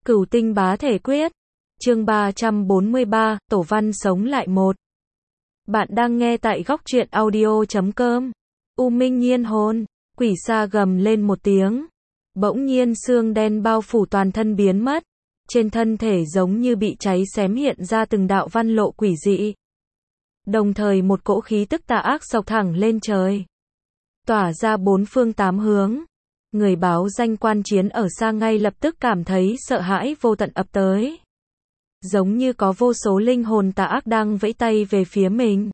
Cửu tinh bá thể quyết. Chương 343, Tổ văn sống lại một. Bạn đang nghe tại góc truyện audio.com. U Minh Nhiên hồn. Quỷ xa gầm lên một tiếng. Bỗng nhiên xương đen bao phủ toàn thân biến mất. Trên thân thể giống như bị cháy xém hiện ra từng đạo văn lộ quỷ dị. Đồng thời một cỗ khí tức tà ác xộc thẳng lên trời. Tỏa ra bốn phương tám hướng. Người báo danh quan chiến ở xa ngay lập tức cảm thấy sợ hãi vô tận ập tới. Giống như có vô số linh hồn tà ác đang vẫy tay về phía mình.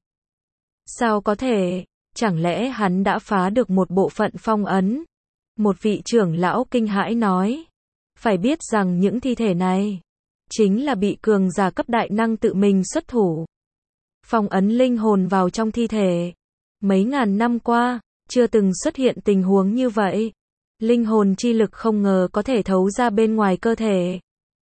Sao có thể? Chẳng lẽ hắn đã phá được một bộ phận phong ấn? Một vị trưởng lão kinh hãi nói. Phải biết rằng những thi thể này chính là bị cường giả cấp đại năng tự mình xuất thủ. Phong ấn linh hồn vào trong thi thể. Mấy ngàn năm qua, chưa từng xuất hiện tình huống như vậy. Linh hồn chi lực không ngờ có thể thấu ra bên ngoài cơ thể.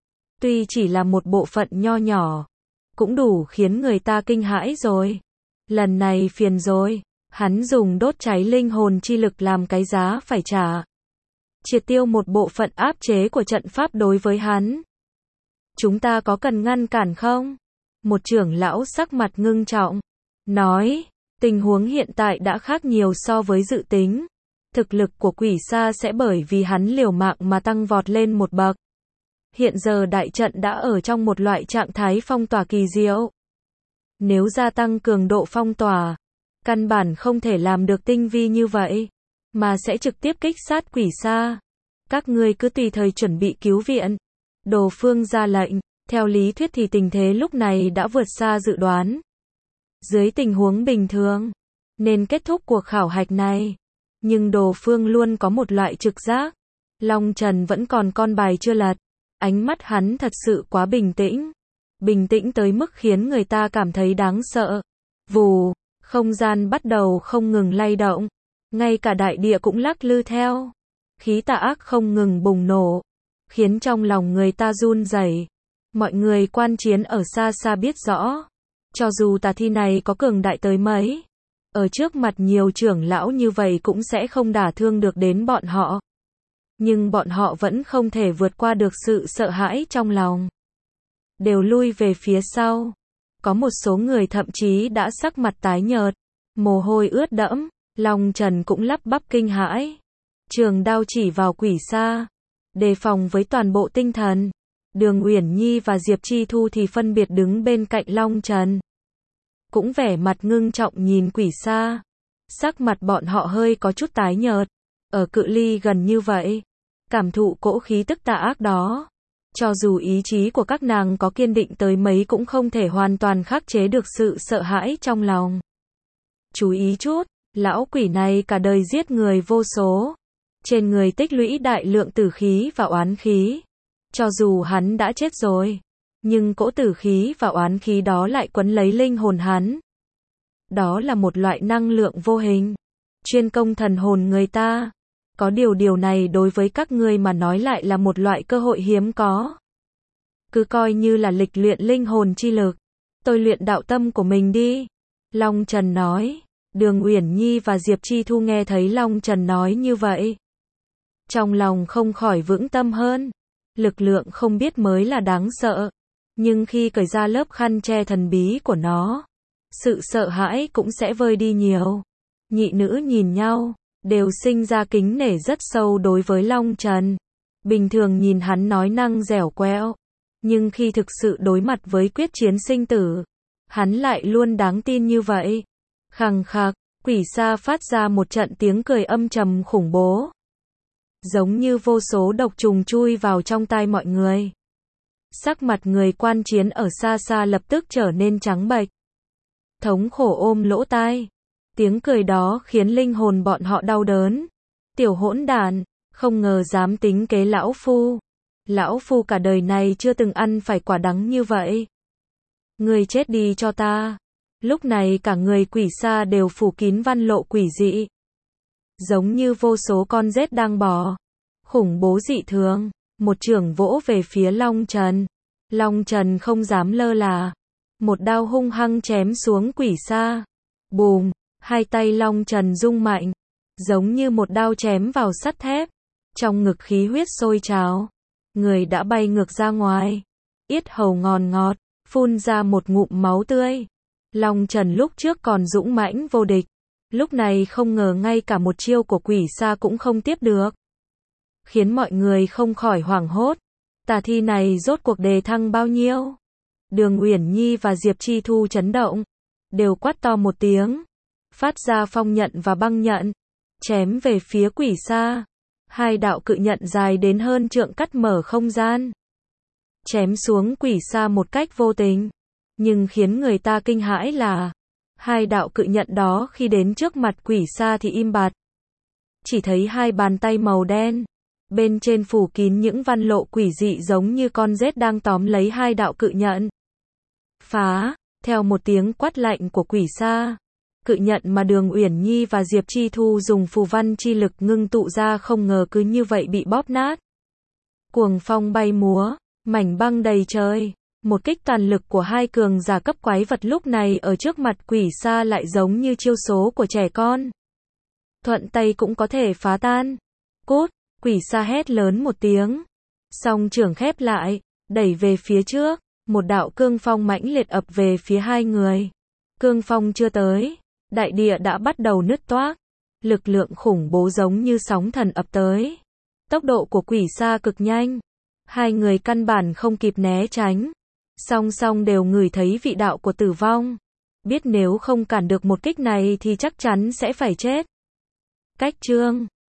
Tuy chỉ là một bộ phận nho nhỏ, cũng đủ khiến người ta kinh hãi rồi. Lần này phiền rồi, hắn dùng đốt cháy linh hồn chi lực làm cái giá phải trả. Triệt tiêu một bộ phận áp chế của trận pháp đối với hắn. Chúng ta có cần ngăn cản không? Một trưởng lão sắc mặt ngưng trọng, nói, tình huống hiện tại đã khác nhiều so với dự tính. Thực lực của quỷ xa sẽ bởi vì hắn liều mạng mà tăng vọt lên một bậc. Hiện giờ đại trận đã ở trong một loại trạng thái phong tỏa kỳ diệu. Nếu gia tăng cường độ phong tỏa, căn bản không thể làm được tinh vi như vậy, mà sẽ trực tiếp kích sát quỷ xa. Các ngươi cứ tùy thời chuẩn bị cứu viện. Đồ Phương ra lệnh, theo lý thuyết thì tình thế lúc này đã vượt xa dự đoán. Dưới tình huống bình thường, nên kết thúc cuộc khảo hạch này. Nhưng Đồ Phương luôn có một loại trực giác. Long Trần vẫn còn con bài chưa lật. Ánh mắt hắn thật sự quá bình tĩnh. Bình tĩnh tới mức khiến người ta cảm thấy đáng sợ. Vù, không gian bắt đầu không ngừng lay động. Ngay cả đại địa cũng lắc lư theo. Khí tà ác không ngừng bùng nổ. Khiến trong lòng người ta run rẩy. Mọi người quan chiến ở xa xa biết rõ. Cho dù tà thi này có cường đại tới mấy, ở trước mặt nhiều trưởng lão như vậy cũng sẽ không đả thương được đến bọn họ. Nhưng bọn họ vẫn không thể vượt qua được sự sợ hãi trong lòng. Đều lui về phía sau. Có một số người thậm chí đã sắc mặt tái nhợt, mồ hôi ướt đẫm. Long Trần cũng lắp bắp kinh hãi. Trường đao chỉ vào quỷ xa. Đề phòng với toàn bộ tinh thần. Đường Uyển Nhi và Diệp Chi Thu thì phân biệt đứng bên cạnh Long Trần. Cũng vẻ mặt ngưng trọng nhìn quỷ xa. Sắc mặt bọn họ hơi có chút tái nhợt. Ở cự ly gần như vậy, cảm thụ cỗ khí tức tà ác đó. Cho dù ý chí của các nàng có kiên định tới mấy cũng không thể hoàn toàn khắc chế được sự sợ hãi trong lòng. Chú ý chút, lão quỷ này cả đời giết người vô số. Trên người tích lũy đại lượng tử khí và oán khí. Cho dù hắn đã chết rồi, nhưng cỗ tử khí và oán khí đó lại quấn lấy linh hồn hắn. Đó là một loại năng lượng vô hình, chuyên công thần hồn người ta. Có điều này đối với các ngươi mà nói lại là một loại cơ hội hiếm có. Cứ coi như là lịch luyện linh hồn chi lực. Tôi luyện đạo tâm của mình đi. Long Trần nói. Đường Uyển Nhi và Diệp Chi Thu nghe thấy Long Trần nói như vậy, trong lòng không khỏi vững tâm hơn. Lực lượng không biết mới là đáng sợ. Nhưng khi cởi ra lớp khăn che thần bí của nó, sự sợ hãi cũng sẽ vơi đi nhiều. Nhị nữ nhìn nhau, đều sinh ra kính nể rất sâu đối với Long Trần. Bình thường nhìn hắn nói năng dẻo quẹo, nhưng khi thực sự đối mặt với quyết chiến sinh tử, hắn lại luôn đáng tin như vậy. Khằng khạc, quỷ xa phát ra một trận tiếng cười âm trầm khủng bố. Giống như vô số độc trùng chui vào trong tai mọi người. Sắc mặt người quan chiến ở xa xa lập tức trở nên trắng bệch. Thống khổ ôm lỗ tai. Tiếng cười đó khiến linh hồn bọn họ đau đớn. Tiểu hỗn đản, không ngờ dám tính kế lão phu. Lão phu cả đời này chưa từng ăn phải quả đắng như vậy. Ngươi chết đi cho ta. Lúc này cả người quỷ xa đều phủ kín văn lộ quỷ dị. Giống như vô số con rết đang bò. Khủng bố dị thường. Một chưởng vỗ về phía Long Trần. Long Trần không dám lơ là. Một đao hung hăng chém xuống quỷ xa. Bùm, hai tay Long Trần rung mạnh. Giống như một đao chém vào sắt thép. Trong ngực khí huyết sôi trào. người đã bay ngược ra ngoài. Yết hầu ngòn ngọt, phun ra một ngụm máu tươi. Long Trần lúc trước còn dũng mãnh vô địch, lúc này không ngờ ngay cả một chiêu của quỷ sa cũng không tiếp được. Khiến mọi người không khỏi hoảng hốt. Tà thi này rốt cuộc đề thăng bao nhiêu? Đường Uyển Nhi và Diệp Chi Thu chấn động, đều quát to một tiếng, phát ra phong nhận và băng nhận, chém về phía quỷ sa. Hai đạo cự nhận dài đến hơn trượng cắt mở không gian, chém xuống quỷ sa một cách vô tình. Nhưng khiến người ta kinh hãi là, hai đạo cự nhận đó khi đến trước mặt quỷ sa thì im bặt. Chỉ thấy hai bàn tay màu đen, bên trên phủ kín những văn lộ quỷ dị giống như con rết đang tóm lấy hai đạo cự nhận. Phá, theo một tiếng quát lạnh của quỷ sa, cự nhận mà Đường Uyển Nhi và Diệp Chi Thu dùng phù văn chi lực ngưng tụ ra không ngờ cứ như vậy bị bóp nát. Cuồng phong bay múa, mảnh băng đầy trời. Một kích toàn lực của hai cường giả cấp quái vật lúc này ở trước mặt quỷ sa lại giống như chiêu số của trẻ con. Thuận tay cũng có thể phá tan. Cút, quỷ sa hét lớn một tiếng. Song trưởng khép lại, đẩy về phía trước. Một đạo cương phong mãnh liệt ập về phía hai người. Cương phong chưa tới, đại địa đã bắt đầu nứt toác. Lực lượng khủng bố giống như sóng thần ập tới. Tốc độ của quỷ sa cực nhanh. Hai người căn bản không kịp né tránh. Song song đều ngửi thấy vị đạo của tử vong. Biết nếu không cản được một kích này thì chắc chắn sẽ phải chết. Cách chương